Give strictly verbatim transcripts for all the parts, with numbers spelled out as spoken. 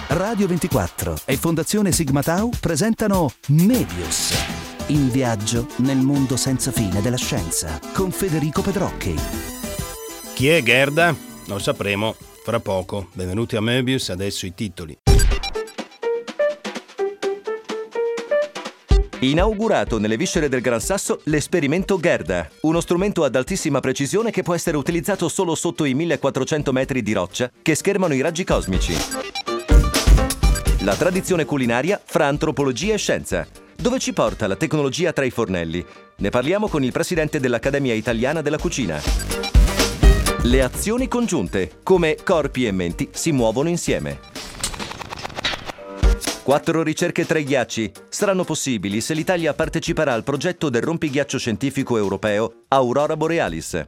Radio ventiquattro e Fondazione Sigma Tau presentano Mebius, in viaggio nel mondo senza fine della scienza, con Federico Pedrocchi. Chi è Gerda? Lo sapremo fra poco. Benvenuti a Mebius, adesso i titoli. Inaugurato nelle viscere del Gran Sasso l'esperimento Gerda, uno strumento ad altissima precisione che può essere utilizzato solo sotto i millequattrocento metri di roccia che schermano i raggi cosmici. La tradizione culinaria fra antropologia e scienza. Dove ci porta la tecnologia tra i fornelli? Ne parliamo con il presidente dell'Accademia Italiana della Cucina. Le azioni congiunte, come corpi e menti si muovono insieme. Quattro ricerche tra i ghiacci saranno possibili se l'Italia parteciperà al progetto del rompighiaccio scientifico europeo Aurora Borealis.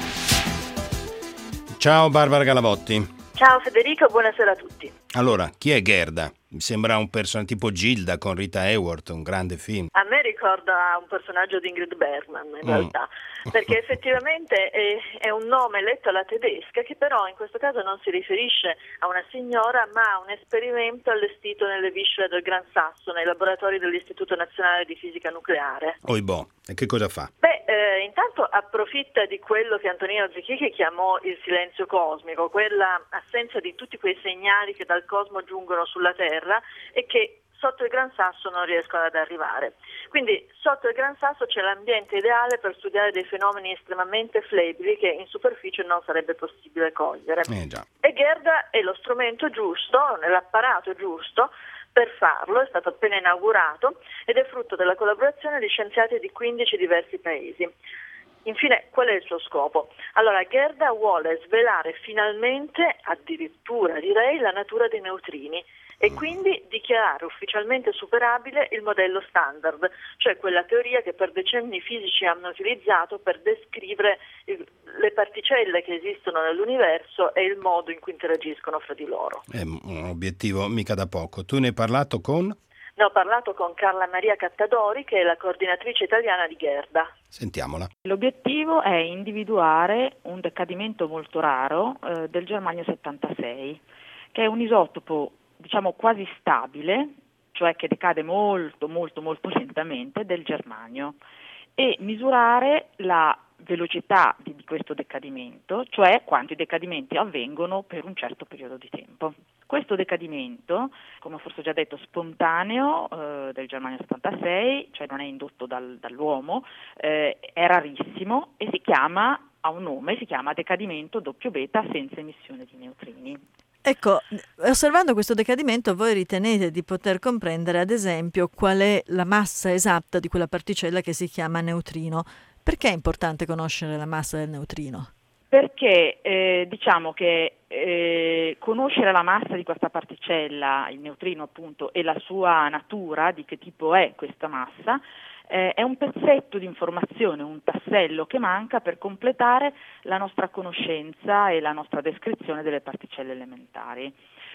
Ciao Barbara Galavotti. Ciao Federico, buonasera a tutti. Allora, chi è Gerda? Mi sembra un personaggio tipo Gilda con Rita Hayworth, un grande film. A me ricorda un personaggio di Ingrid Bergman in mm. realtà, perché effettivamente è, è un nome letto alla tedesca che però in questo caso non si riferisce a una signora ma a un esperimento allestito nelle viscere del Gran Sasso, nei laboratori dell'Istituto Nazionale di Fisica Nucleare. Oibò, e che cosa fa? Beh, eh, intanto approfitta di quello che Antonino Zichichi chiamò il silenzio cosmico, quella assenza di tutti quei segnali che dal cosmo giungono sulla Terra e che sotto il Gran Sasso non riescono ad arrivare. Quindi sotto il Gran Sasso c'è l'ambiente ideale per studiare dei fenomeni estremamente flebili che in superficie non sarebbe possibile cogliere. Eh già. E Gerda è lo strumento giusto, l'apparato giusto per farlo, è stato appena inaugurato ed è frutto della collaborazione di scienziati di quindici diversi paesi. Infine, qual è il suo scopo? Allora, Gerda vuole svelare finalmente, addirittura direi, la natura dei neutrini e quindi dichiarare ufficialmente superabile il modello standard, cioè quella teoria che per decenni i fisici hanno utilizzato per descrivere il, le particelle che esistono nell'universo e il modo in cui interagiscono fra di loro. È un obiettivo mica da poco. Tu ne hai parlato con? Ne ho parlato con Carla Maria Cattadori, che è la coordinatrice italiana di Gerda. Sentiamola. L'obiettivo è individuare un decadimento molto raro eh, del germanio settantasei, che è un isotopo diciamo quasi stabile, cioè che decade molto molto molto lentamente del germanio, e misurare la velocità di, di questo decadimento, cioè quanti decadimenti avvengono per un certo periodo di tempo. Questo decadimento, come forse ho già detto, spontaneo eh, del germanio settantasei, cioè non è indotto dal, dall'uomo, eh, è rarissimo e si chiama, ha un nome, si chiama decadimento doppio beta senza emissione di neutrini. Ecco, osservando questo decadimento voi ritenete di poter comprendere ad esempio qual è la massa esatta di quella particella che si chiama neutrino. Perché è importante conoscere la massa del neutrino? Perché eh, diciamo che eh, conoscere la massa di questa particella, il neutrino appunto, e la sua natura, di che tipo è questa massa, eh, è un pezzetto di informazione, un tassello che manca per completare la nostra conoscenza e la nostra descrizione delle particelle elementari.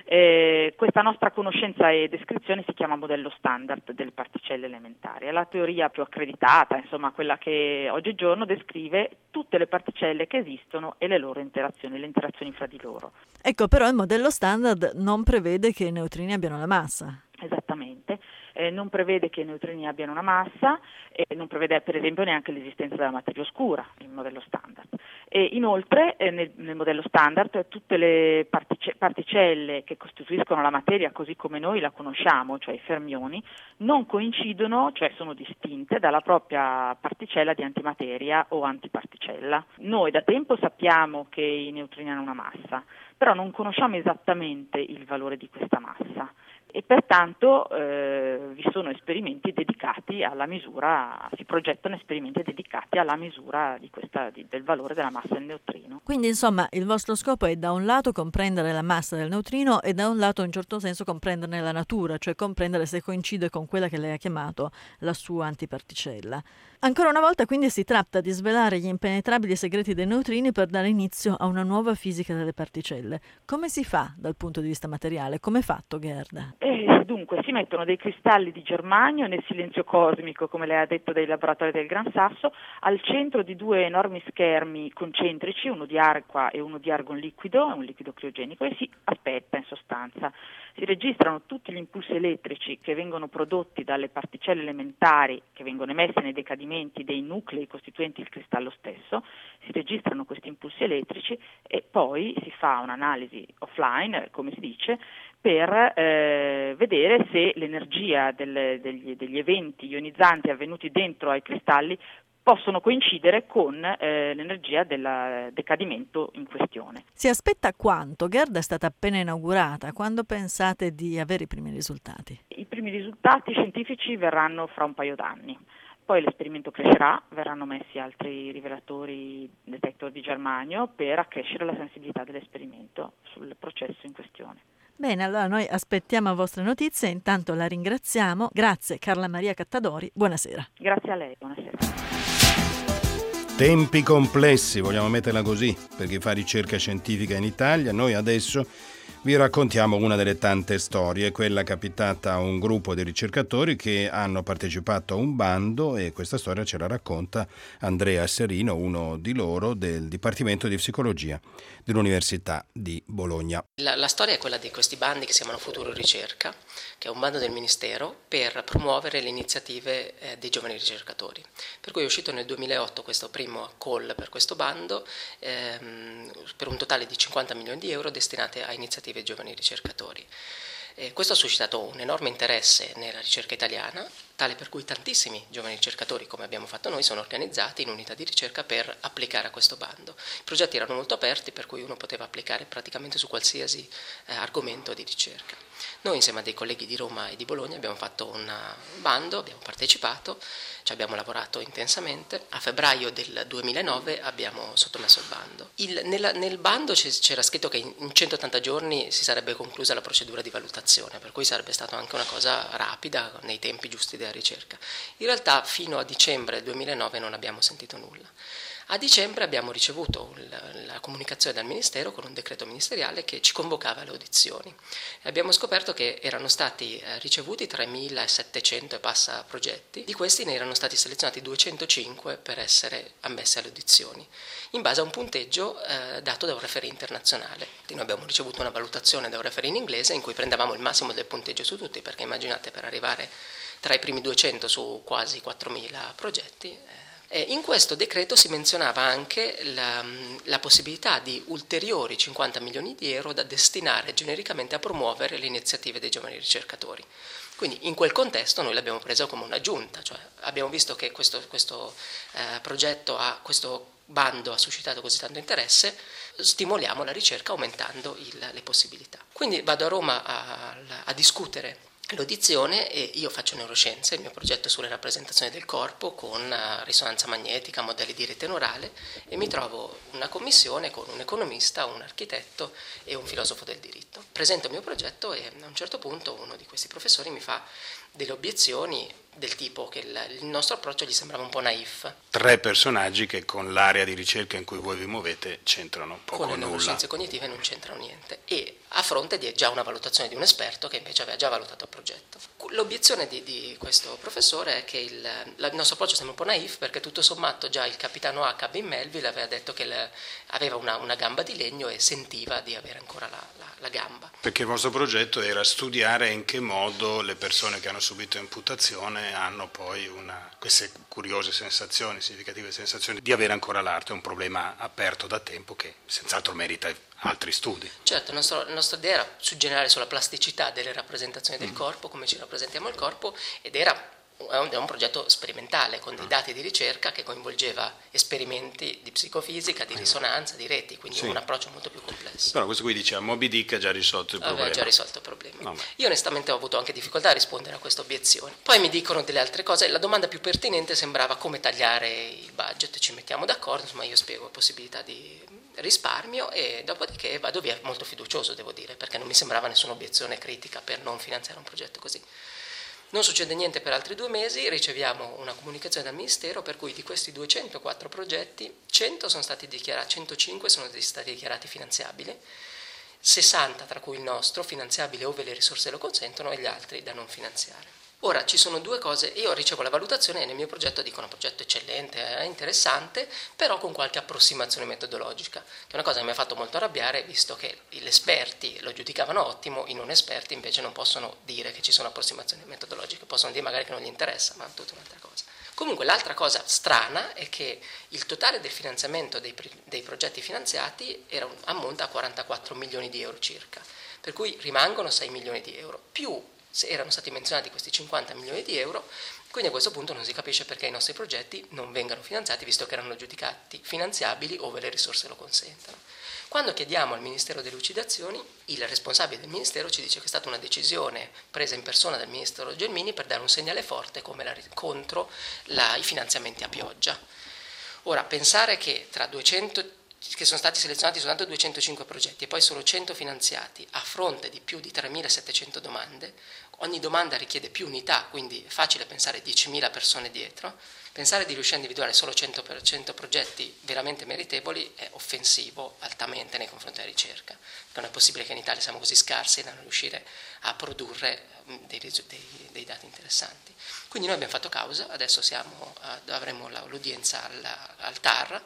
Eh, questa nostra conoscenza e descrizione si chiama modello standard delle particelle elementari, è la teoria più accreditata, insomma quella che oggigiorno descrive tutte le particelle che esistono e le loro interazioni, le interazioni fra di loro. Ecco, però il modello standard non prevede che i neutrini abbiano la massa. Esattamente, eh, non prevede che i neutrini abbiano una massa e non prevede per esempio neanche l'esistenza della materia oscura, il modello standard. E inoltre eh, nel, nel modello standard tutte le partice- particelle che costituiscono la materia così come noi la conosciamo, cioè i fermioni, non coincidono, cioè sono distinte dalla propria particella di antimateria o antiparticella. Noi da tempo sappiamo che i neutrini hanno una massa, però non conosciamo esattamente il valore di questa massa. E pertanto eh, vi sono esperimenti dedicati alla misura, si progettano esperimenti dedicati alla misura di questa, di, del valore della massa del neutrino. Quindi insomma il vostro scopo è da un lato comprendere la massa del neutrino e da un lato in un certo senso comprenderne la natura, cioè comprendere se coincide con quella che lei ha chiamato la sua antiparticella. Ancora una volta quindi si tratta di svelare gli impenetrabili segreti dei neutrini per dare inizio a una nuova fisica delle particelle. Come si fa dal punto di vista materiale? Come è fatto Gerda? Eh, dunque si mettono dei cristalli di germanio nel silenzio cosmico, come lei ha detto, dei laboratori del Gran Sasso, al centro di due enormi schermi concentrici, uno di acqua e uno di argon liquido, un liquido criogenico, e si aspetta in sostanza sostanza. Si registrano tutti gli impulsi elettrici che vengono prodotti dalle particelle elementari che vengono emesse nei decadimenti dei nuclei costituenti il cristallo stesso, si registrano questi impulsi elettrici e poi si fa un'analisi offline, come si dice, per eh, vedere se l'energia del, degli, degli eventi ionizzanti avvenuti dentro ai cristalli possono coincidere con eh, l'energia del decadimento in questione. Si aspetta quanto? Gerda è stata appena inaugurata. Quando pensate di avere i primi risultati? I primi risultati scientifici verranno fra un paio d'anni. Poi l'esperimento crescerà, verranno messi altri rivelatori detector di germanio per accrescere la sensibilità dell'esperimento sul processo in questione. Bene, allora noi aspettiamo vostre notizie, intanto la ringraziamo. Grazie Carla Maria Cattadori, buonasera. Grazie a lei, buonasera. Tempi complessi, vogliamo metterla così, per chi fa ricerca scientifica in Italia. Noi adesso vi raccontiamo una delle tante storie, quella capitata a un gruppo di ricercatori che hanno partecipato a un bando, e questa storia ce la racconta Andrea Serino, uno di loro del Dipartimento di Psicologia dell'Università di Bologna. La, la storia è quella di questi bandi che si chiamano Futuro Ricerca, che è un bando del Ministero per promuovere le iniziative eh, dei giovani ricercatori. Per cui è uscito nel duemilaotto questo primo call per questo bando, ehm, per un totale di cinquanta milioni di euro destinati a iniziative giovani ricercatori. E questo ha suscitato un enorme interesse nella ricerca italiana, tale per cui tantissimi giovani ricercatori, come abbiamo fatto noi, sono organizzati in unità di ricerca per applicare a questo bando. I progetti erano molto aperti, per cui uno poteva applicare praticamente su qualsiasi eh, argomento di ricerca. Noi insieme a dei colleghi di Roma e di Bologna abbiamo fatto un bando, abbiamo partecipato, ci abbiamo lavorato intensamente. A febbraio del duemilanove abbiamo sottomesso il bando. Il, nella, nel bando c'era scritto che in centottanta giorni si sarebbe conclusa la procedura di valutazione, per cui sarebbe stata anche una cosa rapida, nei tempi giusti della ricerca. In realtà fino a dicembre del duemilanove non abbiamo sentito nulla. A dicembre abbiamo ricevuto la, la comunicazione dal Ministero con un decreto ministeriale che ci convocava alle audizioni. Abbiamo scoperto che erano stati eh, ricevuti tremilasettecento e passa progetti, di questi ne erano stati selezionati duecentocinque per essere ammessi alle audizioni, in base a un punteggio eh, dato da un referee internazionale. Noi abbiamo ricevuto una valutazione da un referee in inglese in cui prendevamo il massimo del punteggio su tutti, perché immaginate, per arrivare tra i primi duecento su quasi quattromila progetti. Eh, In questo decreto si menzionava anche la, la possibilità di ulteriori cinquanta milioni di euro da destinare genericamente a promuovere le iniziative dei giovani ricercatori. Quindi in quel contesto noi l'abbiamo preso come un'aggiunta, cioè abbiamo visto che questo, questo eh, progetto, ha, questo bando ha suscitato così tanto interesse, stimoliamo la ricerca aumentando il, le possibilità. Quindi vado a Roma a, a discutere l'audizione e io faccio neuroscienze, il mio progetto è sulle rappresentazioni del corpo con risonanza magnetica, modelli di rete neurale, e mi trovo una commissione con un economista, un architetto e un filosofo del diritto. Presento il mio progetto e a un certo punto uno di questi professori mi fa delle obiezioni del tipo che il, il nostro approccio gli sembrava un po' naif. Tre personaggi che con l'area di ricerca in cui voi vi muovete c'entrano poco o nulla. Con le neuroscienze cognitive non c'entrano niente, e a fronte di già una valutazione di un esperto che invece aveva già valutato il progetto. L'obiezione di, di questo professore è che il, il nostro approccio sembra un po' naif, perché tutto sommato già il capitano Ahab in Melville aveva detto che le, aveva una, una gamba di legno e sentiva di avere ancora la, la, la gamba. Perché il vostro progetto era studiare in che modo le persone che hanno subito imputazione hanno poi una, queste curiose sensazioni, significative sensazioni di avere ancora l'arte, un problema aperto da tempo che senz'altro merita altri studi. Certo, la nostra, la nostra idea era suggerire sulla plasticità delle rappresentazioni del corpo, come ci rappresentiamo il corpo, ed era è un, è un progetto sperimentale con dei dati di ricerca che coinvolgeva esperimenti di psicofisica, di risonanza, di reti, quindi sì, un approccio molto più complesso. Però questo qui diceva Moby Dick ha già risolto il problema. Aveva già risolto il problema. No, Io onestamente ho avuto anche difficoltà a rispondere a questa obiezione. Poi mi dicono delle altre cose, la domanda più pertinente sembrava come tagliare il budget, ci mettiamo d'accordo, insomma io spiego la possibilità di risparmio e dopodiché vado via molto fiducioso, devo dire, perché non mi sembrava nessuna obiezione critica per non finanziare un progetto così. Non succede niente per altri due mesi, riceviamo una comunicazione dal Ministero per cui di questi duecentoquattro progetti cento sono stati dichiarati, centocinque sono stati dichiarati finanziabili, sessanta tra cui il nostro finanziabile ove le risorse lo consentono e gli altri da non finanziare. Ora ci sono due cose, io ricevo la valutazione e nel mio progetto dicono progetto eccellente, è interessante, però con qualche approssimazione metodologica, che è una cosa che mi ha fatto molto arrabbiare, visto che gli esperti lo giudicavano ottimo, i non esperti invece non possono dire che ci sono approssimazioni metodologiche, possono dire magari che non gli interessa, ma è tutta un'altra cosa. Comunque l'altra cosa strana è che il totale del finanziamento dei, dei progetti finanziati era un, ammonta a quarantaquattro milioni di euro circa, per cui rimangono sei milioni di euro, più se erano stati menzionati questi cinquanta milioni di euro, quindi a questo punto non si capisce perché i nostri progetti non vengano finanziati, visto che erano giudicati finanziabili ove le risorse lo consentono. Quando chiediamo al Ministero delle Lucidazioni, il responsabile del Ministero ci dice che è stata una decisione presa in persona dal Ministro Gelmini per dare un segnale forte come la, contro la, i finanziamenti a pioggia. Ora, pensare che tra duecento che sono stati selezionati soltanto duecentocinque progetti e poi solo cento finanziati a fronte di più di tremilasettecento domande, ogni domanda richiede più unità, quindi è facile pensare diecimila persone dietro, pensare di riuscire a individuare solo cento, per cento progetti veramente meritevoli è offensivo altamente nei confronti della ricerca, non è possibile che in Italia siamo così scarsi da non riuscire a produrre dei, dei, dei dati interessanti. Quindi noi abbiamo fatto causa, adesso siamo, avremo l'udienza al, al T A R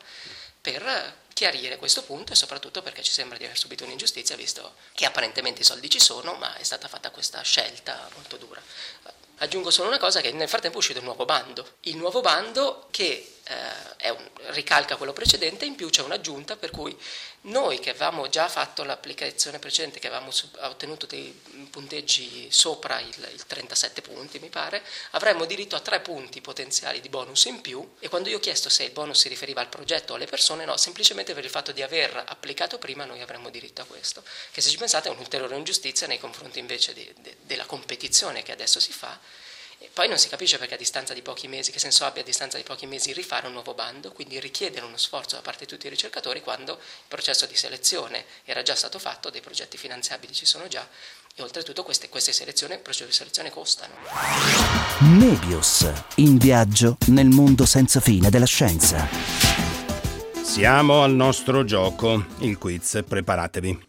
per chiarire questo punto e soprattutto perché ci sembra di aver subito un'ingiustizia, visto che apparentemente i soldi ci sono, ma è stata fatta questa scelta molto dura. Aggiungo solo una cosa, che nel frattempo è uscito il nuovo bando. Il nuovo bando che eh, è un, ricalca quello precedente, in più c'è un'aggiunta per cui noi che avevamo già fatto l'applicazione precedente, che avevamo sub, ottenuto dei punteggi sopra il, il trentasette punti mi pare, avremmo diritto a tre punti potenziali di bonus in più, e quando io ho chiesto se il bonus si riferiva al progetto o alle persone, no, semplicemente per il fatto di aver applicato prima noi avremmo diritto a questo, che se ci pensate è un'ulteriore ingiustizia nei confronti invece di, de, della competizione che adesso si fa. E poi non si capisce perché a distanza di pochi mesi, che senso abbia a distanza di pochi mesi rifare un nuovo bando, quindi richiedere uno sforzo da parte di tutti i ricercatori quando il processo di selezione era già stato fatto, dei progetti finanziabili ci sono già, e oltretutto queste, queste selezioni, procedure di selezione costano. Nebius, in viaggio nel mondo senza fine della scienza. Siamo al nostro gioco, il quiz, preparatevi.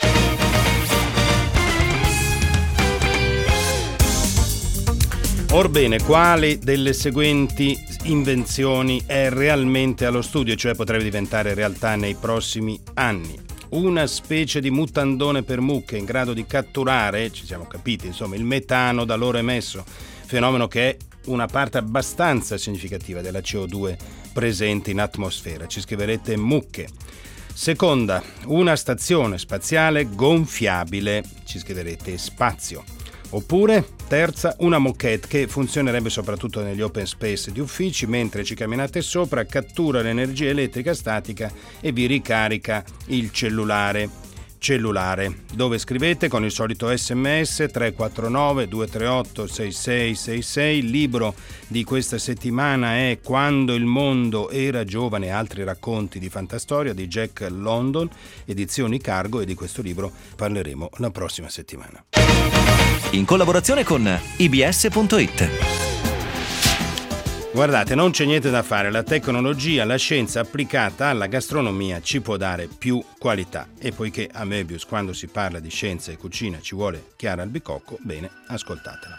Orbene, quali delle seguenti invenzioni è realmente allo studio, cioè potrebbe diventare realtà nei prossimi anni? Una specie di mutandone per mucche in grado di catturare, ci siamo capiti, insomma, il metano da loro emesso, fenomeno che è una parte abbastanza significativa della C O due presente in atmosfera. Ci scriverete mucche. Seconda, una stazione spaziale gonfiabile, ci scriverete spazio. Oppure, terza, una moquette che funzionerebbe soprattutto negli open space di uffici, mentre ci camminate sopra, cattura l'energia elettrica statica e vi ricarica il cellulare. Cellulare, dove scrivete con il solito sms tre quattro nove due tre otto sei sei sei sei. Il libro di questa settimana è Quando il mondo era giovane e altri racconti di fantastoria di Jack London, edizioni Cargo, e di questo libro parleremo la prossima settimana. In collaborazione con i b s punto i t. Guardate, non c'è niente da fare, la tecnologia, la scienza applicata alla gastronomia ci può dare più qualità, e poiché a Möbius quando si parla di scienza e cucina ci vuole Chiara Albicocco, bene, ascoltatela.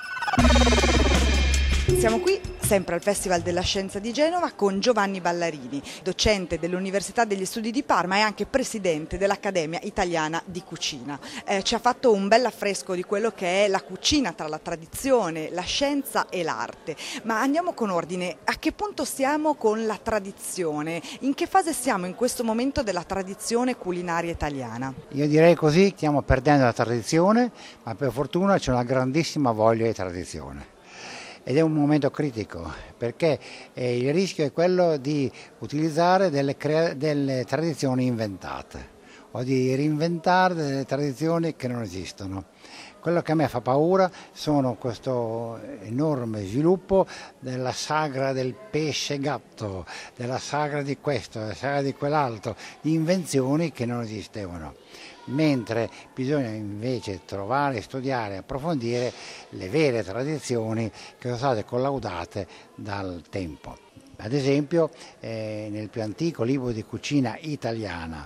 Siamo qui sempre al Festival della Scienza di Genova con Giovanni Ballarini, docente dell'Università degli Studi di Parma e anche presidente dell'Accademia Italiana di Cucina. Eh, ci ha fatto un bel affresco di quello che è la cucina tra la tradizione, la scienza e l'arte. Ma andiamo con ordine, a che punto siamo con la tradizione? In che fase siamo in questo momento della tradizione culinaria italiana? Io direi così, stiamo perdendo la tradizione, ma per fortuna c'è una grandissima voglia di tradizione. Ed è un momento critico, perché eh, il rischio è quello di utilizzare delle, crea- delle tradizioni inventate o di reinventare delle tradizioni che non esistono. Quello che a me fa paura sono questo enorme sviluppo della sagra del pesce gatto, della sagra di questo, della sagra di quell'altro, di invenzioni che non esistevano. Mentre bisogna invece trovare, studiare, approfondire le vere tradizioni che sono state collaudate dal tempo. Ad esempio, eh, nel più antico libro di cucina italiana,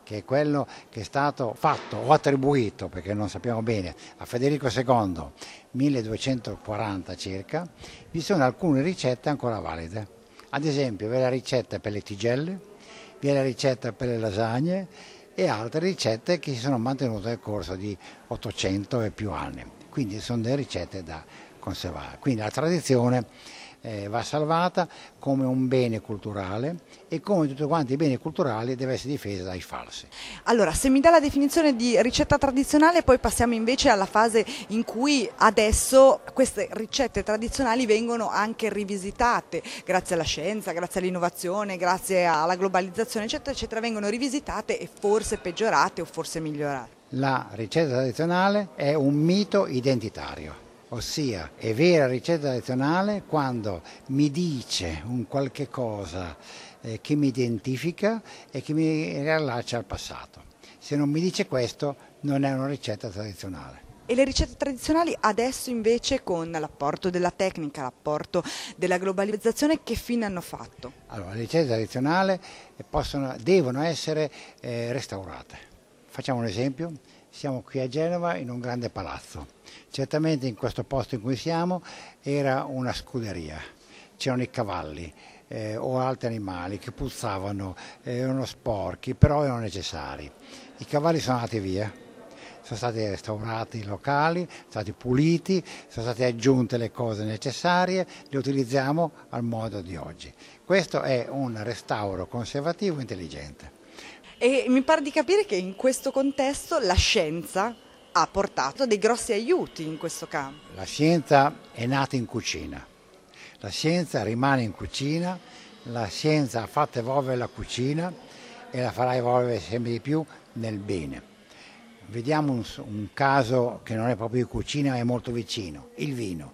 che è quello che è stato fatto o attribuito, perché non sappiamo bene, a Federico secondo, milleduecentoquaranta circa, vi sono alcune ricette ancora valide. Ad esempio, vi è la ricetta per le tigelle, vi è la ricetta per le lasagne e altre ricette che si sono mantenute nel corso di ottocento e più anni. Quindi sono delle ricette da conservare. Quindi la tradizione eh, va salvata come un bene culturale e come tutti quanti i beni culturali deve essere difesa dai falsi. Allora, se mi dà la definizione di ricetta tradizionale, poi passiamo invece alla fase in cui adesso queste ricette tradizionali vengono anche rivisitate, grazie alla scienza, grazie all'innovazione, grazie alla globalizzazione, eccetera, eccetera, vengono rivisitate e forse peggiorate o forse migliorate. La ricetta tradizionale è un mito identitario. Ossia, è vera ricetta tradizionale quando mi dice un qualche cosa eh, che mi identifica e che mi riallaccia al passato. Se non mi dice questo, non è una ricetta tradizionale. E le ricette tradizionali adesso invece, con l'apporto della tecnica, l'apporto della globalizzazione, che fine hanno fatto? Allora, le ricette tradizionali possono, devono essere eh, restaurate. Facciamo un esempio. Siamo qui a Genova in un grande palazzo. Certamente in questo posto in cui siamo era una scuderia, c'erano i cavalli eh, o altri animali che puzzavano, eh, erano sporchi, però erano necessari. I cavalli sono andati via, sono stati restaurati i locali, sono stati puliti, sono state aggiunte le cose necessarie, le utilizziamo al modo di oggi. Questo è un restauro conservativo intelligente. E mi pare di capire che in questo contesto la scienza ha portato dei grossi aiuti in questo campo. La scienza è nata in cucina, la scienza rimane in cucina, la scienza ha fatto evolvere la cucina e la farà evolvere sempre di più nel bene. Vediamo un, un caso che non è proprio di cucina ma è molto vicino, il vino.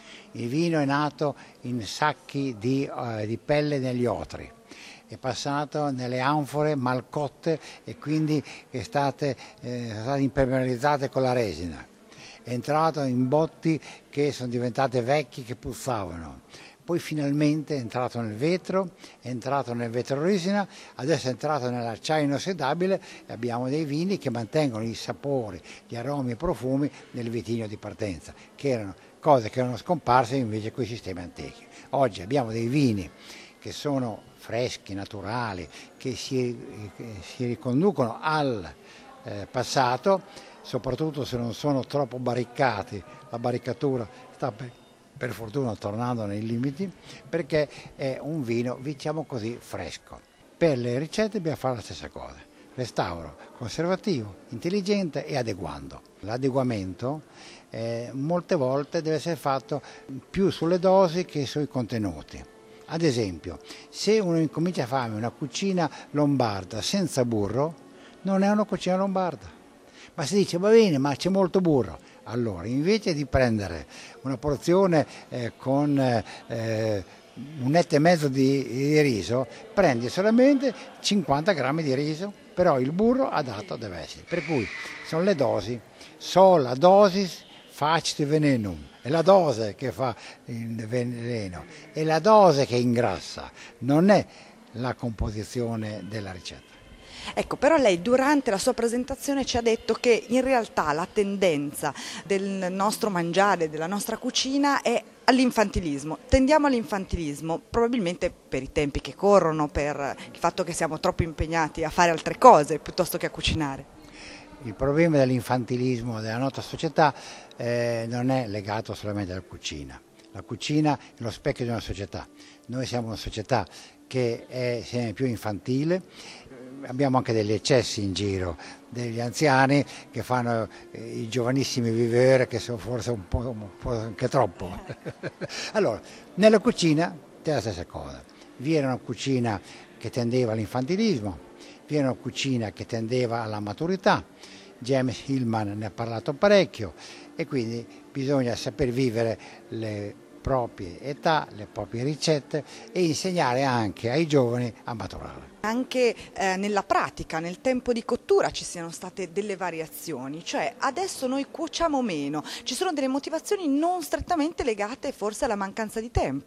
Il vino è nato in sacchi di, uh, di pelle negli otri. È passato nelle anfore mal cotte e quindi è state, eh, state impermeabilizzate con la resina. È entrato in botti che sono diventate vecchi, che puzzavano. Poi finalmente è entrato nel vetro, è entrato nel vetroresina, adesso è entrato nell'acciaio inossidabile e abbiamo dei vini che mantengono i sapori, gli aromi e i profumi del vitigno di partenza, che erano cose che erano scomparse invece con i sistemi antichi. Oggi abbiamo dei vini che sono freschi, naturali, che si, che si riconducono al eh, passato, soprattutto se non sono troppo barricati. La barricatura sta per, per fortuna tornando nei limiti, perché è un vino, diciamo così, fresco. Per le ricette bisogna fare la stessa cosa, restauro conservativo, intelligente e adeguando. L'adeguamento eh, molte volte deve essere fatto più sulle dosi che sui contenuti. Ad esempio, se uno incomincia a fare una cucina lombarda senza burro, non è una cucina lombarda. Ma si dice, va bene, ma c'è molto burro. Allora, invece di prendere una porzione eh, con eh, un etto e mezzo di, di riso, prendi solamente cinquanta grammi di riso, però il burro adatto deve essere. Per cui sono le dosi, sola dosis facit venenum. È la dose che fa il veleno, è la dose che ingrassa, non è la composizione della ricetta. Ecco, però lei durante la sua presentazione ci ha detto che in realtà la tendenza del nostro mangiare, della nostra cucina è all'infantilismo. Tendiamo all'infantilismo, probabilmente per i tempi che corrono, per il fatto che siamo troppo impegnati a fare altre cose piuttosto che a cucinare. Il problema dell'infantilismo della nostra società eh, non è legato solamente alla cucina. La cucina è lo specchio di una società. Noi siamo una società che è sempre più infantile, abbiamo anche degli eccessi in giro, degli anziani che fanno eh, i giovanissimi vivere, che sono forse un po', un po' anche troppo. Allora, nella cucina è la stessa cosa. Vi era una cucina che tendeva all'infantilismo, vi era una cucina che tendeva alla maturità. James Hillman ne ha parlato parecchio e quindi bisogna saper vivere le proprie età, le proprie ricette e insegnare anche ai giovani a maturare. Anche eh, nella pratica, nel tempo di cottura ci siano state delle variazioni, cioè adesso noi cuociamo meno, ci sono delle motivazioni non strettamente legate forse alla mancanza di tempo.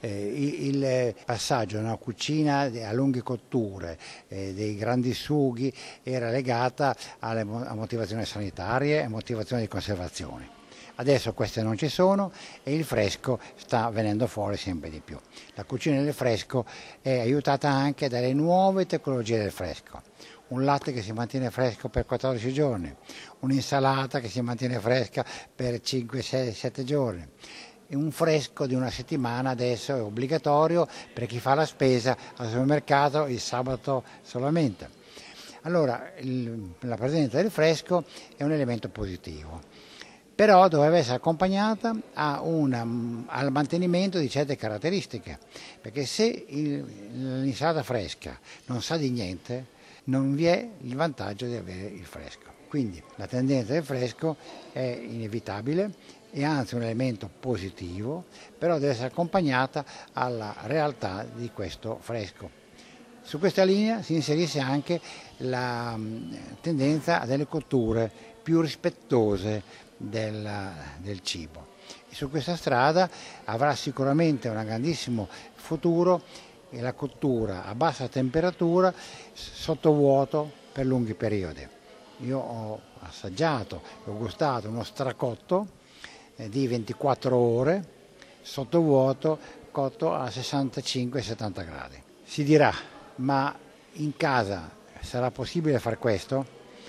eh, il, il passaggio da una cucina a lunghe cotture, eh, dei grandi sughi, era legata alle a motivazioni sanitarie e motivazioni di conservazione. Adesso queste non ci sono e il fresco sta venendo fuori sempre di più. La cucina del fresco è aiutata anche dalle nuove tecnologie del fresco. Un latte che si mantiene fresco per quattordici giorni, un'insalata che si mantiene fresca per cinque, sei, sette giorni. Un fresco di una settimana adesso è obbligatorio per chi fa la spesa al supermercato il sabato solamente. Allora il, la presenza del fresco è un elemento positivo. Però doveva essere accompagnata a una, al mantenimento di certe caratteristiche, perché se il, l'insalata fresca non sa di niente, non vi è il vantaggio di avere il fresco. Quindi la tendenza del fresco è inevitabile, è anzi un elemento positivo, però deve essere accompagnata alla realtà di questo fresco. Su questa linea si inserisce anche la tendenza a delle cotture più rispettose Del, del cibo. E su questa strada avrà sicuramente un grandissimo futuro e la cottura a bassa temperatura sotto vuoto per lunghi periodi. Io ho assaggiato, ho gustato uno stracotto eh, di ventiquattro ore sotto vuoto cotto a sessantacinque settanta gradi. Si dirà, ma in casa sarà possibile fare questo?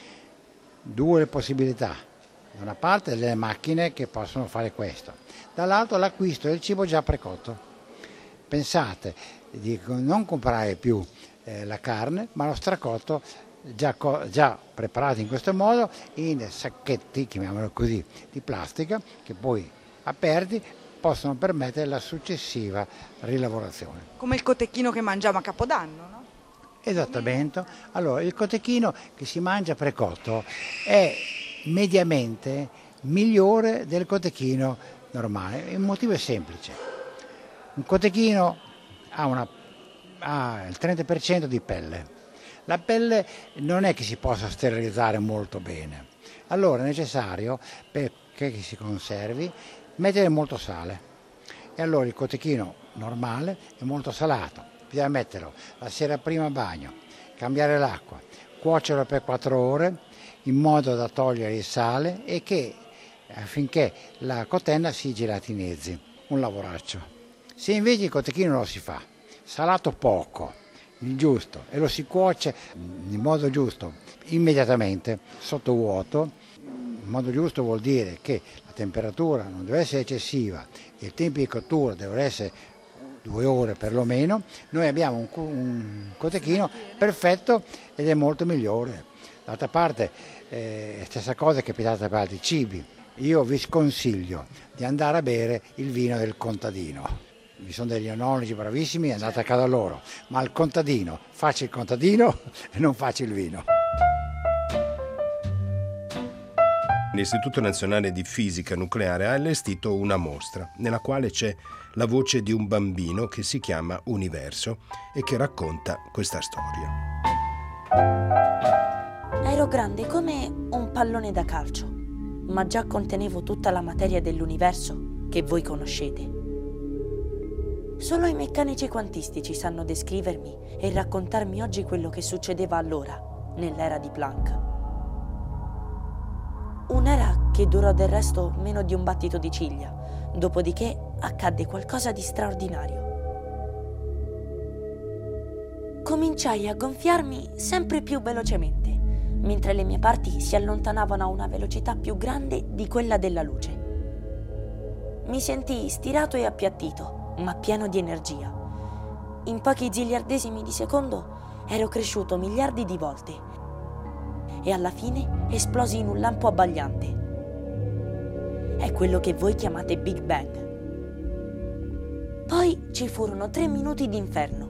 Due le possibilità. Da una parte delle macchine che possono fare questo, dall'altro l'acquisto del cibo già precotto. Pensate di non comprare più eh, la carne, ma lo stracotto già, co- già preparato in questo modo in sacchetti, chiamiamolo così, di plastica, che poi aperti possono permettere la successiva rilavorazione. Come il cotechino che mangiamo a Capodanno, no? Esattamente. Allora, il cotechino che si mangia precotto è mediamente migliore del cotechino normale. Il motivo è semplice. Un cotechino ha, una, ha il trenta per cento di pelle. La pelle non è che si possa sterilizzare molto bene. Allora è necessario, perché si conservi, mettere molto sale. E allora il cotechino normale è molto salato. Bisogna metterlo la sera prima a bagno, cambiare l'acqua, cuocerlo per quattro ore, in modo da togliere il sale e che affinché la cotenna si gelatinizzi, un lavoraccio. Se invece il cotechino lo si fa, salato poco, il giusto, e lo si cuoce in modo giusto, immediatamente, sotto vuoto, in modo giusto vuol dire che la temperatura non deve essere eccessiva e il tempo di cottura deve essere due ore perlomeno, noi abbiamo un, un cotechino perfetto ed è molto migliore. D'altra parte, eh, stessa cosa è capitata per altri cibi. Io vi sconsiglio di andare a bere il vino del contadino. Vi sono degli enologi bravissimi, andate a casa loro, ma il contadino, faccia il contadino e non faccia il vino. L'Istituto Nazionale di Fisica Nucleare ha allestito una mostra nella quale c'è la voce di un bambino che si chiama Universo e che racconta questa storia. Ero grande come un pallone da calcio, ma già contenevo tutta la materia dell'universo che voi conoscete. Solo i meccanici quantistici sanno descrivermi e raccontarmi oggi quello che succedeva allora, nell'era di Planck. Un'era che durò del resto meno di un battito di ciglia, dopodiché accadde qualcosa di straordinario. Cominciai a gonfiarmi sempre più velocemente, mentre le mie parti si allontanavano a una velocità più grande di quella della luce. Mi sentii stirato e appiattito, ma pieno di energia. In pochi ziliardesimi di secondo ero cresciuto miliardi di volte e alla fine esplosi in un lampo abbagliante. È quello che voi chiamate Big Bang. Poi ci furono tre minuti di inferno.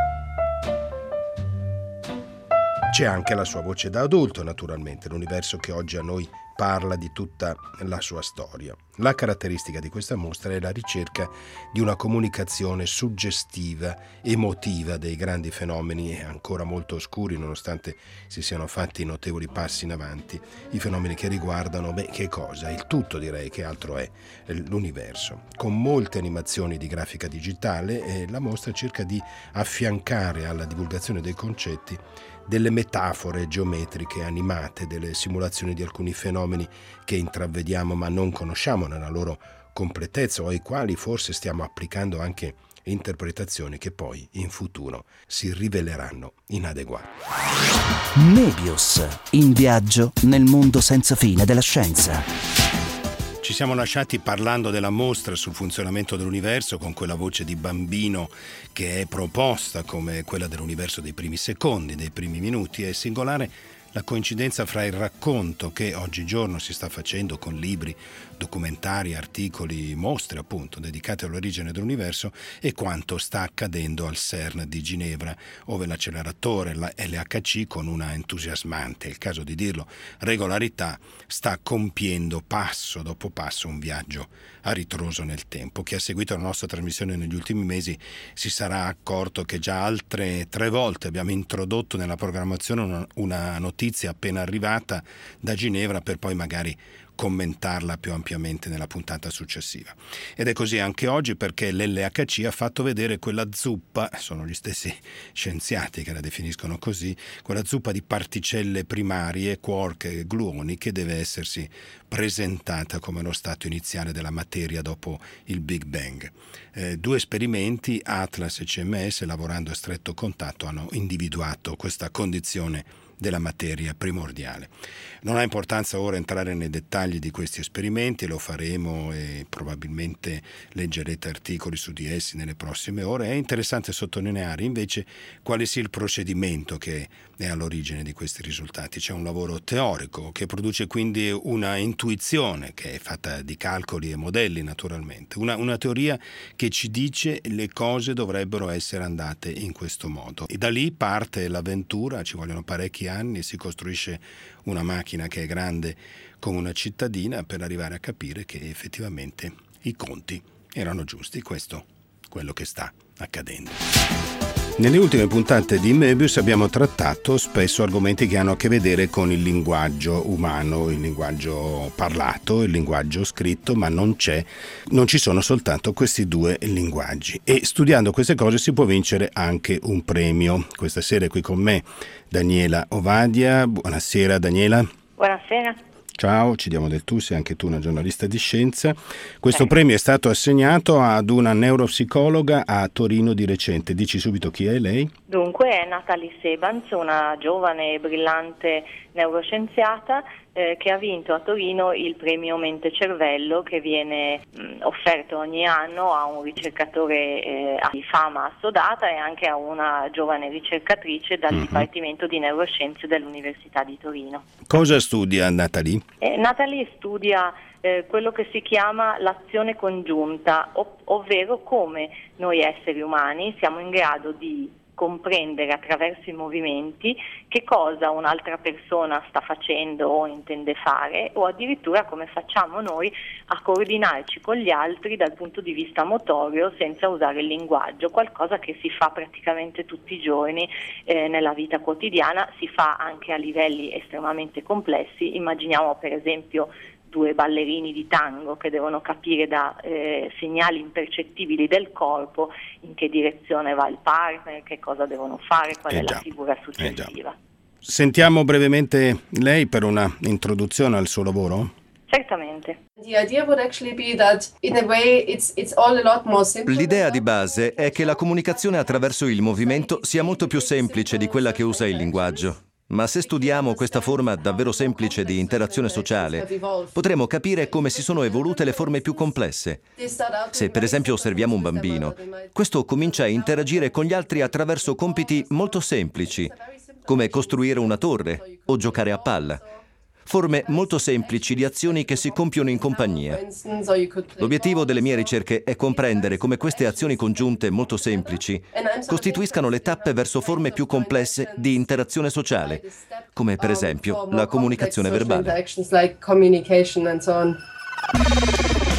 C'è anche la sua voce da adulto, naturalmente, l'universo che oggi a noi parla di tutta la sua storia. La caratteristica di questa mostra è la ricerca di una comunicazione suggestiva, emotiva dei grandi fenomeni ancora molto oscuri, nonostante si siano fatti notevoli passi in avanti, i fenomeni che riguardano, beh, che cosa? Il tutto, direi, che altro è l'universo. Con molte animazioni di grafica digitale, eh, la mostra cerca di affiancare alla divulgazione dei concetti delle metafore geometriche animate, delle simulazioni di alcuni fenomeni che intravediamo ma non conosciamo nella loro completezza o ai quali forse stiamo applicando anche interpretazioni che poi in futuro si riveleranno inadeguate. Mebius, in viaggio nel mondo senza fine della scienza. Ci siamo lasciati parlando della mostra sul funzionamento dell'universo con quella voce di bambino che è proposta come quella dell'universo dei primi secondi, dei primi minuti. È singolare la coincidenza fra il racconto che oggigiorno si sta facendo con libri, documentari, articoli, mostre appunto dedicate all'origine dell'universo e quanto sta accadendo al CERN di Ginevra, ove l'acceleratore, la L H C, con una entusiasmante, è il caso di dirlo, regolarità, sta compiendo passo dopo passo un viaggio a ritroso nel tempo. Chi ha seguito la nostra trasmissione negli ultimi mesi si sarà accorto che già altre tre volte abbiamo introdotto nella programmazione una, una notizia appena arrivata da Ginevra per poi magari commentarla più ampiamente nella puntata successiva. Ed è così anche oggi, perché l'L H C ha fatto vedere quella zuppa, sono gli stessi scienziati che la definiscono così, quella zuppa di particelle primarie, quark e gluoni che deve essersi presentata come lo stato iniziale della materia dopo il Big Bang. Eh, due esperimenti, Atlas e C M S, lavorando a stretto contatto, hanno individuato questa condizione della materia primordiale. Non ha importanza ora entrare nei dettagli di questi esperimenti, lo faremo e probabilmente leggerete articoli su di essi nelle prossime ore. È interessante sottolineare invece quale sia il procedimento che è all'origine di questi risultati. C'è un lavoro teorico che produce quindi una intuizione che è fatta di calcoli e modelli naturalmente, una, una teoria che ci dice le cose dovrebbero essere andate in questo modo. E da lì parte l'avventura, ci vogliono parecchi anni, si costruisce una macchina che è grande come una cittadina per arrivare a capire che effettivamente i conti erano giusti. Questo è quello che sta accadendo. Nelle ultime puntate di Mebius abbiamo trattato spesso argomenti che hanno a che vedere con il linguaggio umano, il linguaggio parlato, il linguaggio scritto, ma non c'è, non ci sono soltanto questi due linguaggi. E studiando queste cose si può vincere anche un premio. Questa sera è qui con me Daniela Ovadia. Buonasera Daniela. Buonasera. Ciao, ci diamo del tu, sei anche tu una giornalista di scienza. Questo eh. premio è stato assegnato ad una neuropsicologa a Torino di recente. Dici subito chi è lei? Dunque è Natalie Sebans, una giovane e brillante neuroscienziata eh, che ha vinto a Torino il premio Mente Cervello, che viene mh, offerto ogni anno a un ricercatore eh, di fama assodata e anche a una giovane ricercatrice dal uh-huh. Dipartimento di Neuroscienze dell'Università di Torino. Cosa studia Natalie? Eh, Natalie studia eh, quello che si chiama l'azione congiunta, ov- ovvero come noi esseri umani siamo in grado di comprendere attraverso i movimenti che cosa un'altra persona sta facendo o intende fare, o addirittura come facciamo noi a coordinarci con gli altri dal punto di vista motorio senza usare il linguaggio, qualcosa che si fa praticamente tutti i giorni eh, nella vita quotidiana, si fa anche a livelli estremamente complessi. Immaginiamo per esempio due ballerini di tango che devono capire da eh, segnali impercettibili del corpo in che direzione va il partner, che cosa devono fare, qual eh è già. la figura successiva. Eh Sentiamo brevemente lei per una introduzione al suo lavoro? Certamente. L'idea di base è che la comunicazione attraverso il movimento sia molto più semplice di quella che usa il linguaggio. Ma se studiamo questa forma davvero semplice di interazione sociale, potremo capire come si sono evolute le forme più complesse. Se per esempio osserviamo un bambino, questo comincia a interagire con gli altri attraverso compiti molto semplici, come costruire una torre o giocare a palla. Forme molto semplici di azioni che si compiono in compagnia. L'obiettivo delle mie ricerche è comprendere come queste azioni congiunte molto semplici costituiscano le tappe verso forme più complesse di interazione sociale, come per esempio la comunicazione verbale.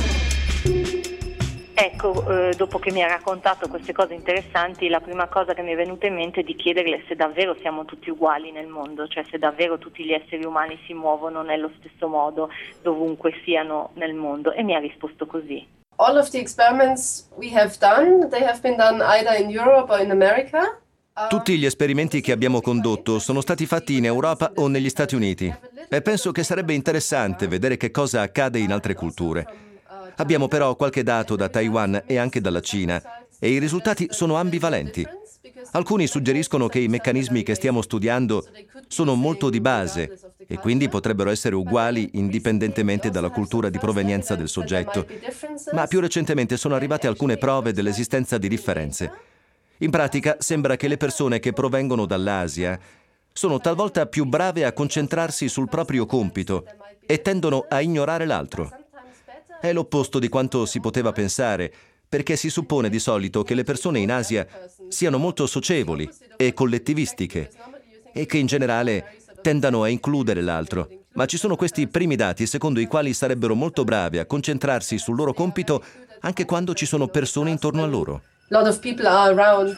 ecco, eh, dopo che mi ha raccontato queste cose interessanti, la prima cosa che mi è venuta in mente è di chiederle se davvero siamo tutti uguali nel mondo, cioè se davvero tutti gli esseri umani si muovono nello stesso modo dovunque siano nel mondo, e mi ha risposto così. All of the experiments we have done, they have been done either in Europe or in America. Tutti gli esperimenti che abbiamo condotto sono stati fatti in Europa o negli Stati Uniti e penso che sarebbe interessante vedere che cosa accade in altre culture. Abbiamo però qualche dato da Taiwan e anche dalla Cina e i risultati sono ambivalenti. Alcuni suggeriscono che i meccanismi che stiamo studiando sono molto di base e quindi potrebbero essere uguali indipendentemente dalla cultura di provenienza del soggetto, ma più recentemente sono arrivate alcune prove dell'esistenza di differenze. In pratica sembra che le persone che provengono dall'Asia sono talvolta più brave a concentrarsi sul proprio compito e tendono a ignorare l'altro. È l'opposto di quanto si poteva pensare, perché si suppone di solito che le persone in Asia siano molto socievoli e collettivistiche e che in generale tendano a includere l'altro. Ma ci sono questi primi dati secondo i quali sarebbero molto bravi a concentrarsi sul loro compito anche quando ci sono persone intorno a loro. Lot of people are around.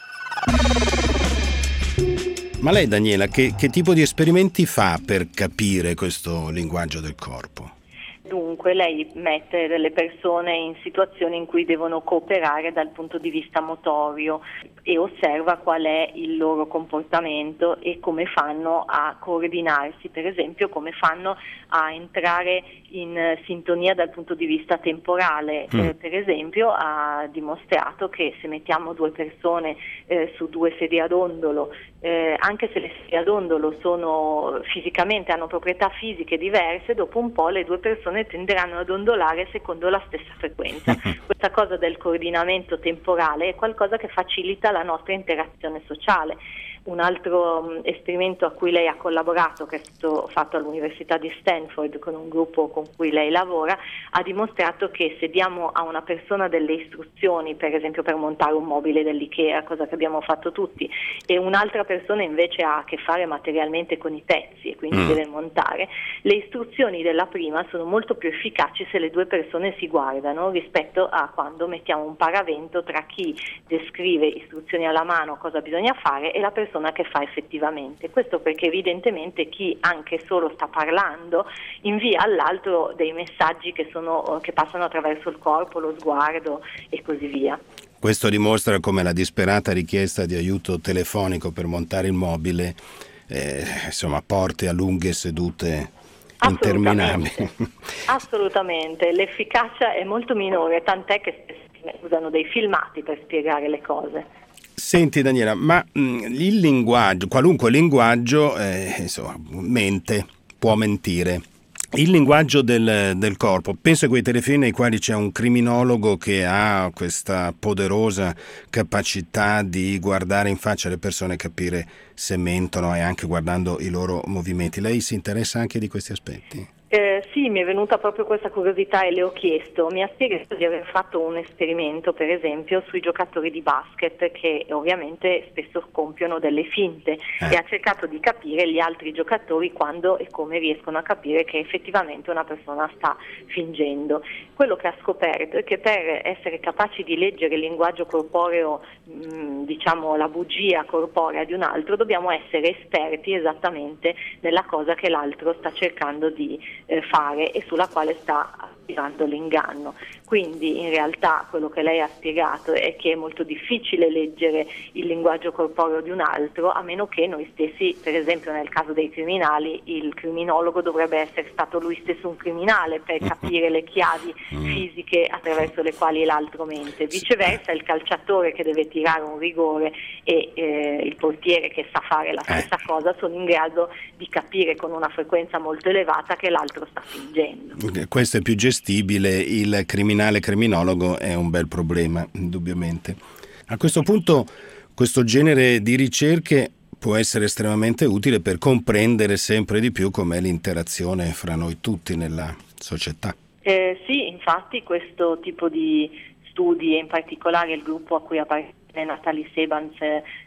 Ma lei, Daniela, che, che tipo di esperimenti fa per capire questo linguaggio del corpo? Dunque lei mette delle persone in situazioni in cui devono cooperare dal punto di vista motorio e osserva qual è il loro comportamento e come fanno a coordinarsi, per esempio come fanno a entrare in sintonia dal punto di vista temporale. Mm. Eh, per esempio ha dimostrato che se mettiamo due persone eh, su due sedie a dondolo, eh, anche se le sedie a dondolo sono fisicamente, hanno proprietà fisiche diverse, dopo un po' le due persone tenderanno ad ondolare secondo la stessa frequenza. Questa cosa del coordinamento temporale è qualcosa che facilita la nostra interazione sociale. Un altro um, esperimento a cui lei ha collaborato, che è stato fatto all'Università di Stanford con un gruppo con cui lei lavora, ha dimostrato che se diamo a una persona delle istruzioni, per esempio per montare un mobile dell'Ikea, cosa che abbiamo fatto tutti, e un'altra persona invece ha a che fare materialmente con i pezzi e quindi mm. deve montare, le istruzioni della prima sono molto più efficaci se le due persone si guardano rispetto a quando mettiamo un paravento tra chi descrive istruzioni alla mano cosa bisogna fare e la persona che fa effettivamente. Questo perché evidentemente chi anche solo sta parlando invia all'altro dei messaggi che sono che passano attraverso il corpo, lo sguardo e così via. Questo dimostra come la disperata richiesta di aiuto telefonico per montare il mobile eh, insomma porti a lunghe sedute interminabili. Assolutamente, l'efficacia è molto minore, tant'è che usano dei filmati per spiegare le cose. Senti Daniela, ma mh, il linguaggio, qualunque linguaggio, eh, insomma, mente, può mentire. Il linguaggio del, del corpo, penso a quei telefilm nei quali c'è un criminologo che ha questa poderosa capacità di guardare in faccia le persone e capire se mentono e anche guardando i loro movimenti. Lei si interessa anche di questi aspetti? Eh, sì, mi è venuta proprio questa curiosità e le ho chiesto. Mi ha spiegato di aver fatto un esperimento, per esempio, sui giocatori di basket che ovviamente spesso compiono delle finte eh. e ha cercato di capire gli altri giocatori quando e come riescono a capire che effettivamente una persona sta fingendo. Quello che ha scoperto è che per essere capaci di leggere il linguaggio corporeo, mh, diciamo la bugia corporea di un altro, dobbiamo essere esperti esattamente nella cosa che l'altro sta cercando di fare e sulla quale sta attivando l'inganno. Quindi in realtà quello che lei ha spiegato è che è molto difficile leggere il linguaggio corporeo di un altro, a meno che noi stessi, per esempio nel caso dei criminali, il criminologo dovrebbe essere stato lui stesso un criminale per capire le chiavi fisiche attraverso le quali l'altro mente. Viceversa il calciatore che deve tirare un rigore e eh, il portiere che sa fare la stessa cosa sono in grado di capire con una frequenza molto elevata che l'altro sta fingendo. Questo è più gestibile, il criminale criminologo è un bel problema, indubbiamente. A questo punto questo genere di ricerche può essere estremamente utile per comprendere sempre di più com'è l'interazione fra noi tutti nella società. Eh, sì, infatti questo tipo di studi, e in particolare il gruppo a cui appartiene Natalie Sebans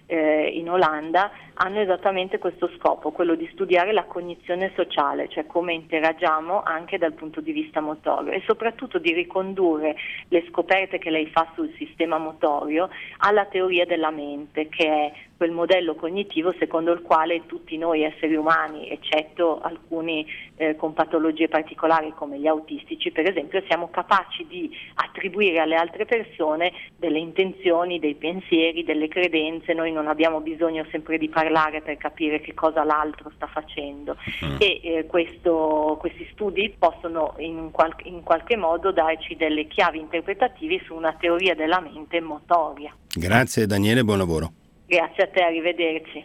eh, in Olanda, hanno esattamente questo scopo, quello di studiare la cognizione sociale, cioè come interagiamo anche dal punto di vista motorio, e soprattutto di ricondurre le scoperte che lei fa sul sistema motorio alla teoria della mente, che è quel modello cognitivo secondo il quale tutti noi esseri umani, eccetto alcuni eh, con patologie particolari come gli autistici per esempio, siamo capaci di attribuire alle altre persone delle intenzioni, dei pensieri, delle credenze. Noi non abbiamo bisogno sempre di parlare per capire che cosa l'altro sta facendo, mm. e eh, questo, questi studi possono in, qual- in qualche modo darci delle chiavi interpretative su una teoria della mente motoria. Grazie Daniele, buon lavoro. Grazie a te, arrivederci.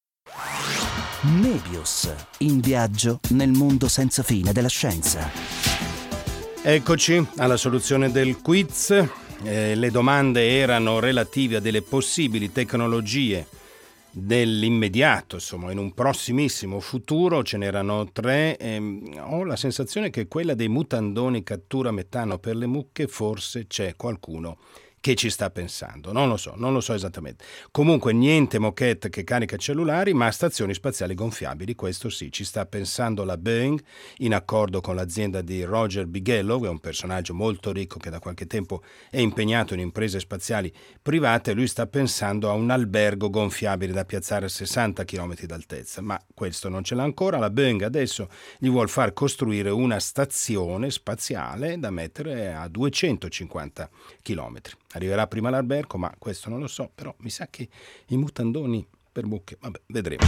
Mebius, in viaggio nel mondo senza fine della scienza. Eccoci alla soluzione del quiz. Eh, le domande erano relative a delle possibili tecnologie dell'immediato, insomma in un prossimissimo futuro. Ce n'erano tre. Ehm, ho la sensazione che quella dei mutandoni cattura metano per le mucche forse c'è qualcuno che ci sta pensando, non lo so, non lo so esattamente. Comunque niente moquette che carica cellulari, ma stazioni spaziali gonfiabili, questo sì, ci sta pensando la Boeing, in accordo con l'azienda di Roger Bigelow, che è un personaggio molto ricco che da qualche tempo è impegnato in imprese spaziali private. Lui sta pensando a un albergo gonfiabile da piazzare a sessanta chilometri d'altezza, ma questo non ce l'ha ancora. La Boeing adesso gli vuol far costruire una stazione spaziale da mettere a duecentocinquanta chilometri. Arriverà prima l'albergo, ma questo non lo so, però mi sa che i mutandoni per mucche, vabbè, vedremo.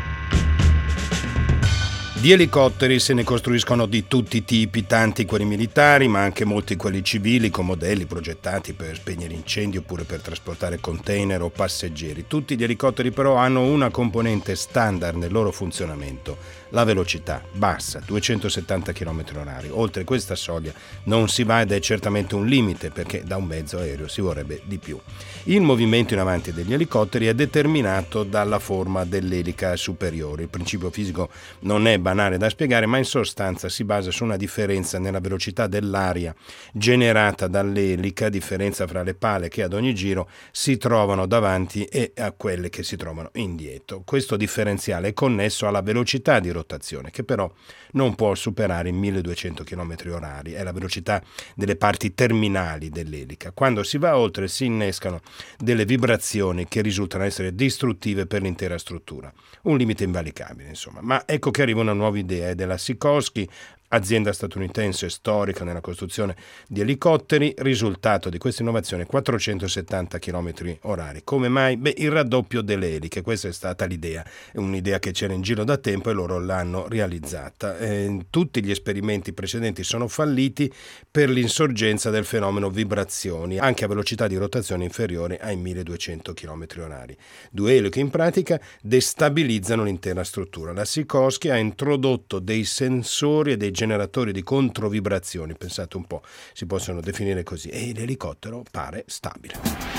Di elicotteri se ne costruiscono di tutti i tipi, tanti quelli militari, ma anche molti quelli civili, con modelli progettati per spegnere incendi oppure per trasportare container o passeggeri. Tutti gli elicotteri però hanno una componente standard nel loro funzionamento: la velocità bassa, duecentosettanta chilometri orari. Oltre questa soglia non si va, ed è certamente un limite, perché da un mezzo aereo si vorrebbe di più. Il movimento in avanti degli elicotteri è determinato dalla forma dell'elica superiore. Il principio fisico non è banale da spiegare, ma in sostanza si basa su una differenza nella velocità dell'aria generata dall'elica, differenza fra le pale che ad ogni giro si trovano davanti e a quelle che si trovano indietro. Questo differenziale è connesso alla velocità di rotazione, che però non può superare i milleduecento chilometri orari, è la velocità delle parti terminali dell'elica. Quando si va oltre si innescano delle vibrazioni che risultano essere distruttive per l'intera struttura. Un limite invalicabile, insomma. Ma ecco che arriva una nuova idea, è della Sikorsky, azienda statunitense storica nella costruzione di elicotteri. Risultato di questa innovazione: quattrocentosettanta chilometri orari. Come mai? Beh, il raddoppio delle eliche. Questa è stata l'idea, è un'idea che c'era in giro da tempo e loro l'hanno realizzata. Eh, tutti gli esperimenti precedenti sono falliti per l'insorgenza del fenomeno vibrazioni, anche a velocità di rotazione inferiore ai milleduecento chilometri orari. Due eliche in pratica destabilizzano l'intera struttura. La Sikorsky ha introdotto dei sensori e dei generatori di controvibrazioni, pensate un po', si possono definire così, e l'elicottero pare stabile.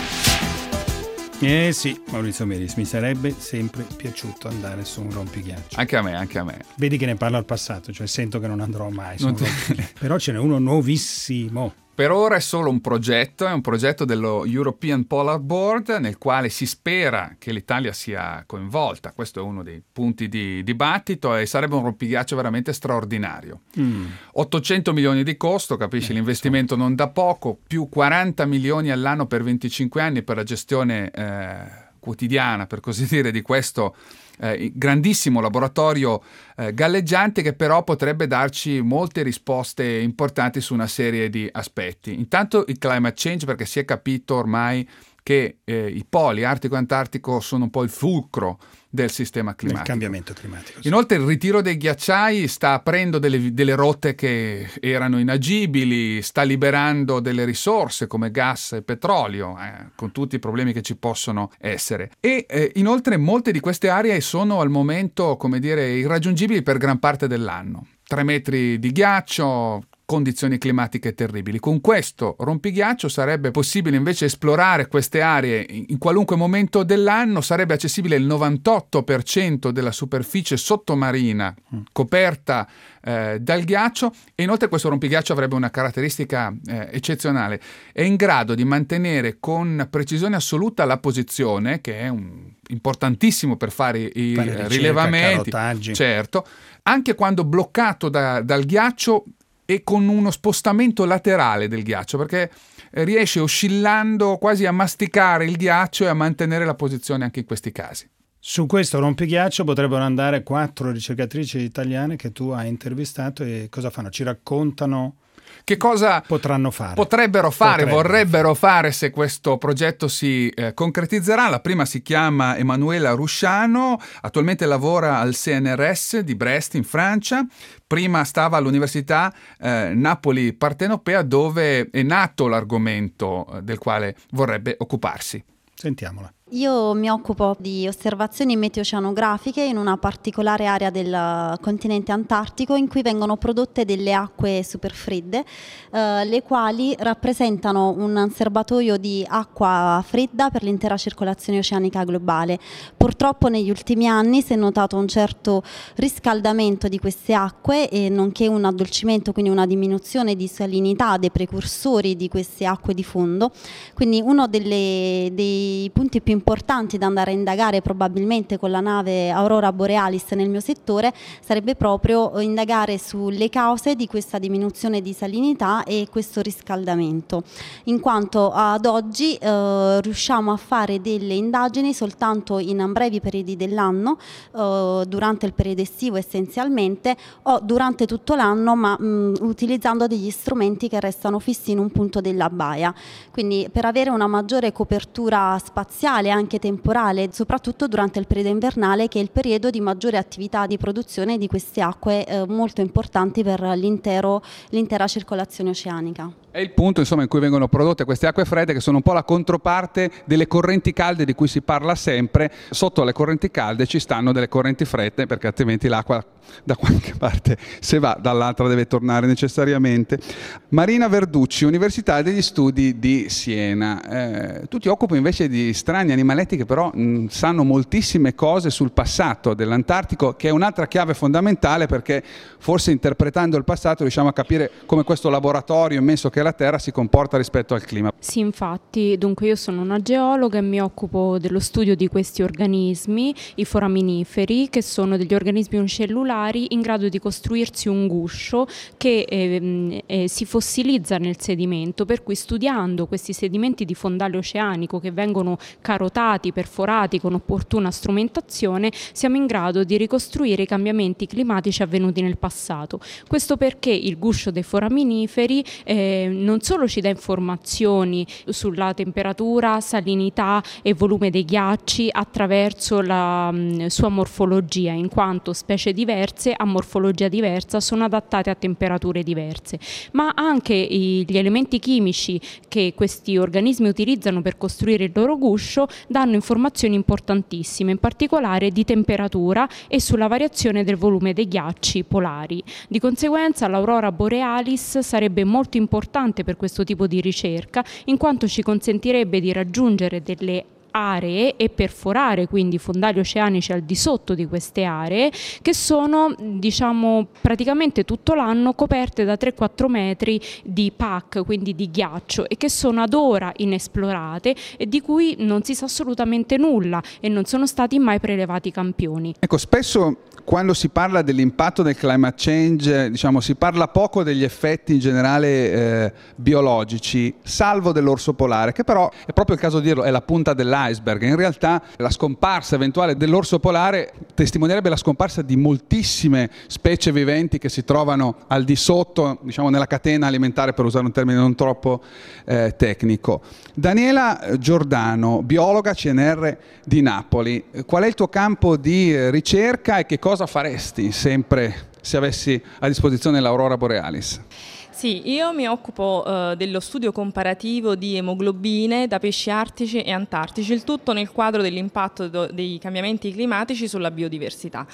Eh sì, Maurizio Meris, mi sarebbe sempre piaciuto andare su un rompighiaccio. Anche a me, anche a me. Vedi che ne parlo al passato, cioè sento che non andrò mai su un rompighiaccio. Però ce n'è uno nuovissimo. Per ora è solo un progetto, è un progetto dello European Polar Board, nel quale si spera che l'Italia sia coinvolta. Questo è uno dei punti di dibattito e sarebbe un rompighiaccio veramente straordinario. Mm. ottocento milioni di costo, capisci, eh, l'investimento non da poco, più quaranta milioni all'anno per venticinque anni per la gestione eh, quotidiana, per così dire, di questo Eh, grandissimo laboratorio eh, galleggiante, che però potrebbe darci molte risposte importanti su una serie di aspetti. Intanto il climate change, perché si è capito ormai che eh, i poli artico e antartico sono un po' il fulcro del sistema climatico. Il cambiamento climatico. Sì. Inoltre il ritiro dei ghiacciai sta aprendo delle, delle rotte che erano inagibili, sta liberando delle risorse come gas e petrolio, eh, con tutti i problemi che ci possono essere. E eh, inoltre molte di queste aree sono al momento, come dire, irraggiungibili per gran parte dell'anno. Tre metri di ghiaccio, condizioni climatiche terribili. Con questo rompighiaccio sarebbe possibile invece esplorare queste aree in qualunque momento dell'anno, sarebbe accessibile il novantotto per cento della superficie sottomarina coperta eh, dal ghiaccio, e inoltre questo rompighiaccio avrebbe una caratteristica eh, eccezionale: è in grado di mantenere con precisione assoluta la posizione, che è un, importantissimo per fare i fare ricerca, rilevamenti, carotaggi. certo, anche quando bloccato da, dal ghiaccio e con uno spostamento laterale del ghiaccio, perché riesce oscillando quasi a masticare il ghiaccio e a mantenere la posizione anche in questi casi. Su questo rompighiaccio potrebbero andare quattro ricercatrici italiane che tu hai intervistato, e cosa fanno? Ci raccontano che cosa potranno fare. Potrebbero fare, Potrebbero. vorrebbero fare se questo progetto si eh, concretizzerà. La prima si chiama Emanuela Rusciano, attualmente lavora al C N R S di Brest in Francia. Prima stava all'Università eh, Napoli Partenopea, dove è nato l'argomento eh, del quale vorrebbe occuparsi. Sentiamola. Io mi occupo di osservazioni meteoceanografiche in una particolare area del continente antartico in cui vengono prodotte delle acque superfredde, eh, le quali rappresentano un serbatoio di acqua fredda per l'intera circolazione oceanica globale. Purtroppo negli ultimi anni si è notato un certo riscaldamento di queste acque, e nonché un addolcimento, quindi una diminuzione di salinità dei precursori di queste acque di fondo. Quindi uno delle, dei punti più importanti da andare a indagare probabilmente con la nave Aurora Borealis nel mio settore sarebbe proprio indagare sulle cause di questa diminuzione di salinità e questo riscaldamento, in quanto ad oggi eh, riusciamo a fare delle indagini soltanto in brevi periodi dell'anno, eh, durante il periodo estivo essenzialmente, o durante tutto l'anno, ma mh, utilizzando degli strumenti che restano fissi in un punto della baia. Quindi per avere una maggiore copertura spaziale, anche temporale, soprattutto durante il periodo invernale, che è il periodo di maggiore attività di produzione di queste acque eh, molto importanti per l'intero, l'intera circolazione oceanica. È il punto, insomma, in cui vengono prodotte queste acque fredde, che sono un po' la controparte delle correnti calde di cui si parla sempre. Sotto le correnti calde ci stanno delle correnti fredde, perché altrimenti l'acqua da qualche parte, se va dall'altra, deve tornare necessariamente. Marina Verducci, Università degli Studi di Siena. Eh, tu ti occupi invece di strani animaletti che però mh, sanno moltissime cose sul passato dell'Antartico, che è un'altra chiave fondamentale, perché forse interpretando il passato riusciamo a capire come questo laboratorio immenso che la Terra si comporta rispetto al clima. Sì, infatti, dunque io sono una geologa e mi occupo dello studio di questi organismi, i foraminiferi, che sono degli organismi unicellulari in grado di costruirsi un guscio che eh, eh, si fossilizza nel sedimento, per cui studiando questi sedimenti di fondale oceanico che vengono carotati, perforati con opportuna strumentazione, siamo in grado di ricostruire i cambiamenti climatici avvenuti nel passato. Questo perché il guscio dei foraminiferi eh, non solo ci dà informazioni sulla temperatura, salinità e volume dei ghiacci attraverso la mh, sua morfologia, in quanto specie diverse a morfologia diversa sono adattate a temperature diverse, ma anche i, gli elementi chimici che questi organismi utilizzano per costruire il loro guscio danno informazioni importantissime, in particolare di temperatura e sulla variazione del volume dei ghiacci polari. Di conseguenza l'Aurora Borealis sarebbe molto importante per questo tipo di ricerca, in quanto ci consentirebbe di raggiungere delle aree e perforare quindi fondali oceanici al di sotto di queste aree, che sono, diciamo, praticamente tutto l'anno coperte da tre quattro metri di pack, quindi di ghiaccio, e che sono ad ora inesplorate e di cui non si sa assolutamente nulla e non sono stati mai prelevati campioni. Ecco, spesso quando si parla dell'impatto del climate change, diciamo, si parla poco degli effetti in generale eh, biologici, salvo dell'orso polare, che però, è proprio il caso di dirlo, è la punta dell'iceberg. In realtà la scomparsa eventuale dell'orso polare testimonierebbe la scomparsa di moltissime specie viventi che si trovano al di sotto, diciamo, nella catena alimentare, per usare un termine non troppo eh, tecnico. Daniela Giordano, biologa C N R di Napoli, qual è il tuo campo di ricerca e che cosa faresti sempre se avessi a disposizione l'Aurora Borealis? Sì, io mi occupo uh, dello studio comparativo di emoglobine da pesci artici e antartici, il tutto nel quadro dell'impatto do- dei cambiamenti climatici sulla biodiversità.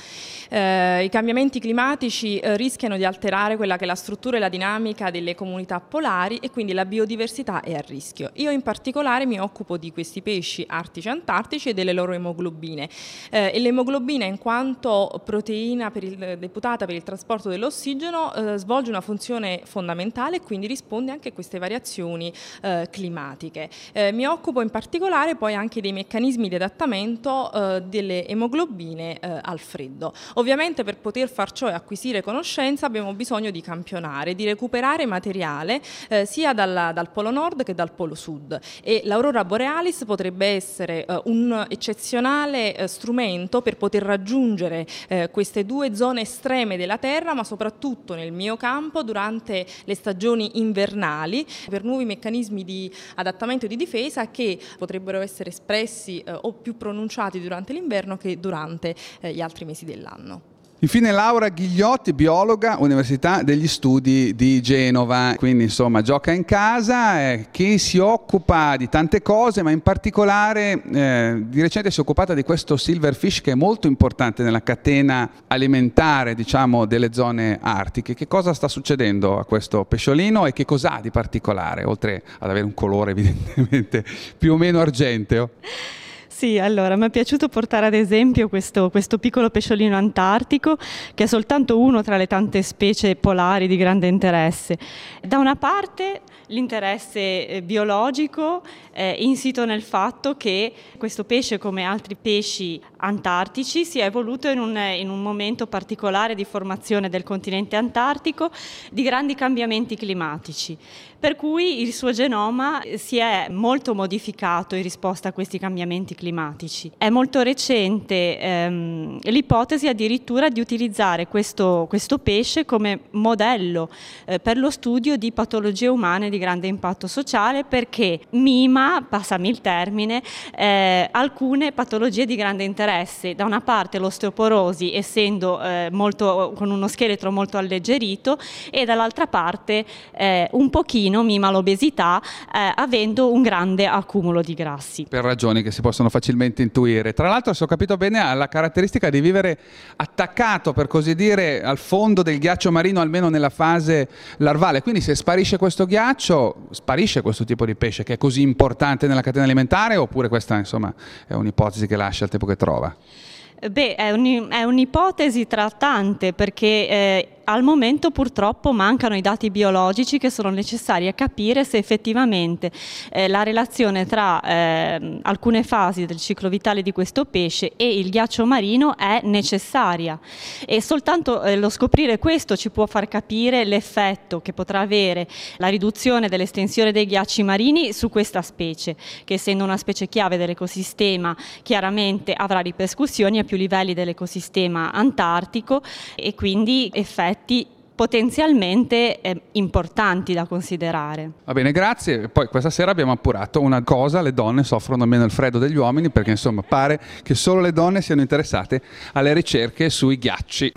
Uh, I cambiamenti climatici uh, rischiano di alterare quella che è la struttura e la dinamica delle comunità polari e quindi la biodiversità è a rischio. Io in particolare mi occupo di questi pesci artici e antartici e delle loro emoglobine. Uh, e l'emoglobina, in quanto proteina per il, deputata per il trasporto dell'ossigeno, uh, svolge una funzione fondamentale fondamentale e quindi risponde anche a queste variazioni eh, climatiche. Eh, mi occupo in particolare poi anche dei meccanismi di adattamento eh, delle emoglobine eh, al freddo. Ovviamente per poter far ciò e acquisire conoscenza abbiamo bisogno di campionare, di recuperare materiale eh, sia dalla, dal polo nord che dal polo sud, e l'aurora borealis potrebbe essere eh, un eccezionale eh, strumento per poter raggiungere eh, queste due zone estreme della Terra, ma soprattutto nel mio campo durante le stagioni invernali, per nuovi meccanismi di adattamento e di difesa che potrebbero essere espressi eh, o più pronunciati durante l'inverno che durante eh, gli altri mesi dell'anno. Infine Laura Ghigliotti, biologa, Università degli Studi di Genova, quindi insomma gioca in casa, eh, che si occupa di tante cose, ma in particolare eh, di recente si è occupata di questo silverfish che è molto importante nella catena alimentare, diciamo, delle zone artiche. Che cosa sta succedendo a questo pesciolino e che cos'ha di particolare, oltre ad avere un colore evidentemente più o meno argenteo? Sì, allora mi è piaciuto portare ad esempio questo, questo piccolo pesciolino antartico, che è soltanto uno tra le tante specie polari di grande interesse. Da una parte l'interesse biologico è insito nel fatto che questo pesce, come altri pesci antartici, si è evoluto in un, in un momento particolare di formazione del continente antartico, di grandi cambiamenti climatici, per cui il suo genoma si è molto modificato in risposta a questi cambiamenti climatici. È molto recente ehm, l'ipotesi addirittura di utilizzare questo, questo pesce come modello eh, per lo studio di patologie umane di grande impatto sociale, perché mima, passami il termine, eh, alcune patologie di grande interesse. Da una parte l'osteoporosi, essendo eh, molto, con uno scheletro molto alleggerito, e dall'altra parte eh, un pochino mima l'obesità, eh, avendo un grande accumulo di grassi. Per ragioni che si possono facilmente intuire. Tra l'altro, se ho capito bene, ha la caratteristica di vivere attaccato, per così dire, al fondo del ghiaccio marino, almeno nella fase larvale. Quindi se sparisce questo ghiaccio, sparisce questo tipo di pesce che è così importante nella catena alimentare, oppure questa, insomma, è un'ipotesi che lascia il tempo che trova? Beh, è, un, è un'ipotesi tra tante, perché eh, al momento purtroppo mancano i dati biologici che sono necessari a capire se effettivamente eh, la relazione tra eh, alcune fasi del ciclo vitale di questo pesce e il ghiaccio marino è necessaria, e soltanto eh, lo scoprire questo ci può far capire l'effetto che potrà avere la riduzione dell'estensione dei ghiacci marini su questa specie, che essendo una specie chiave dell'ecosistema chiaramente avrà ripercussioni a più livelli dell'ecosistema antartico, e quindi effetti potenzialmente eh, importanti da considerare. Va bene, grazie. Poi questa sera abbiamo appurato una cosa: le donne soffrono meno il freddo degli uomini, perché insomma pare che solo le donne siano interessate alle ricerche sui ghiacci.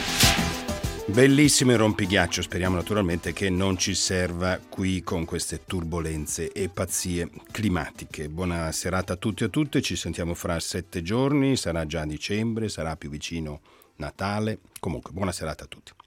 Bellissimo il rompighiaccio, speriamo naturalmente che non ci serva qui con queste turbolenze e pazzie climatiche. Buona serata a tutti e a tutte, ci sentiamo fra sette giorni, sarà già dicembre, sarà più vicino Natale. Comunque, buona serata a tutti.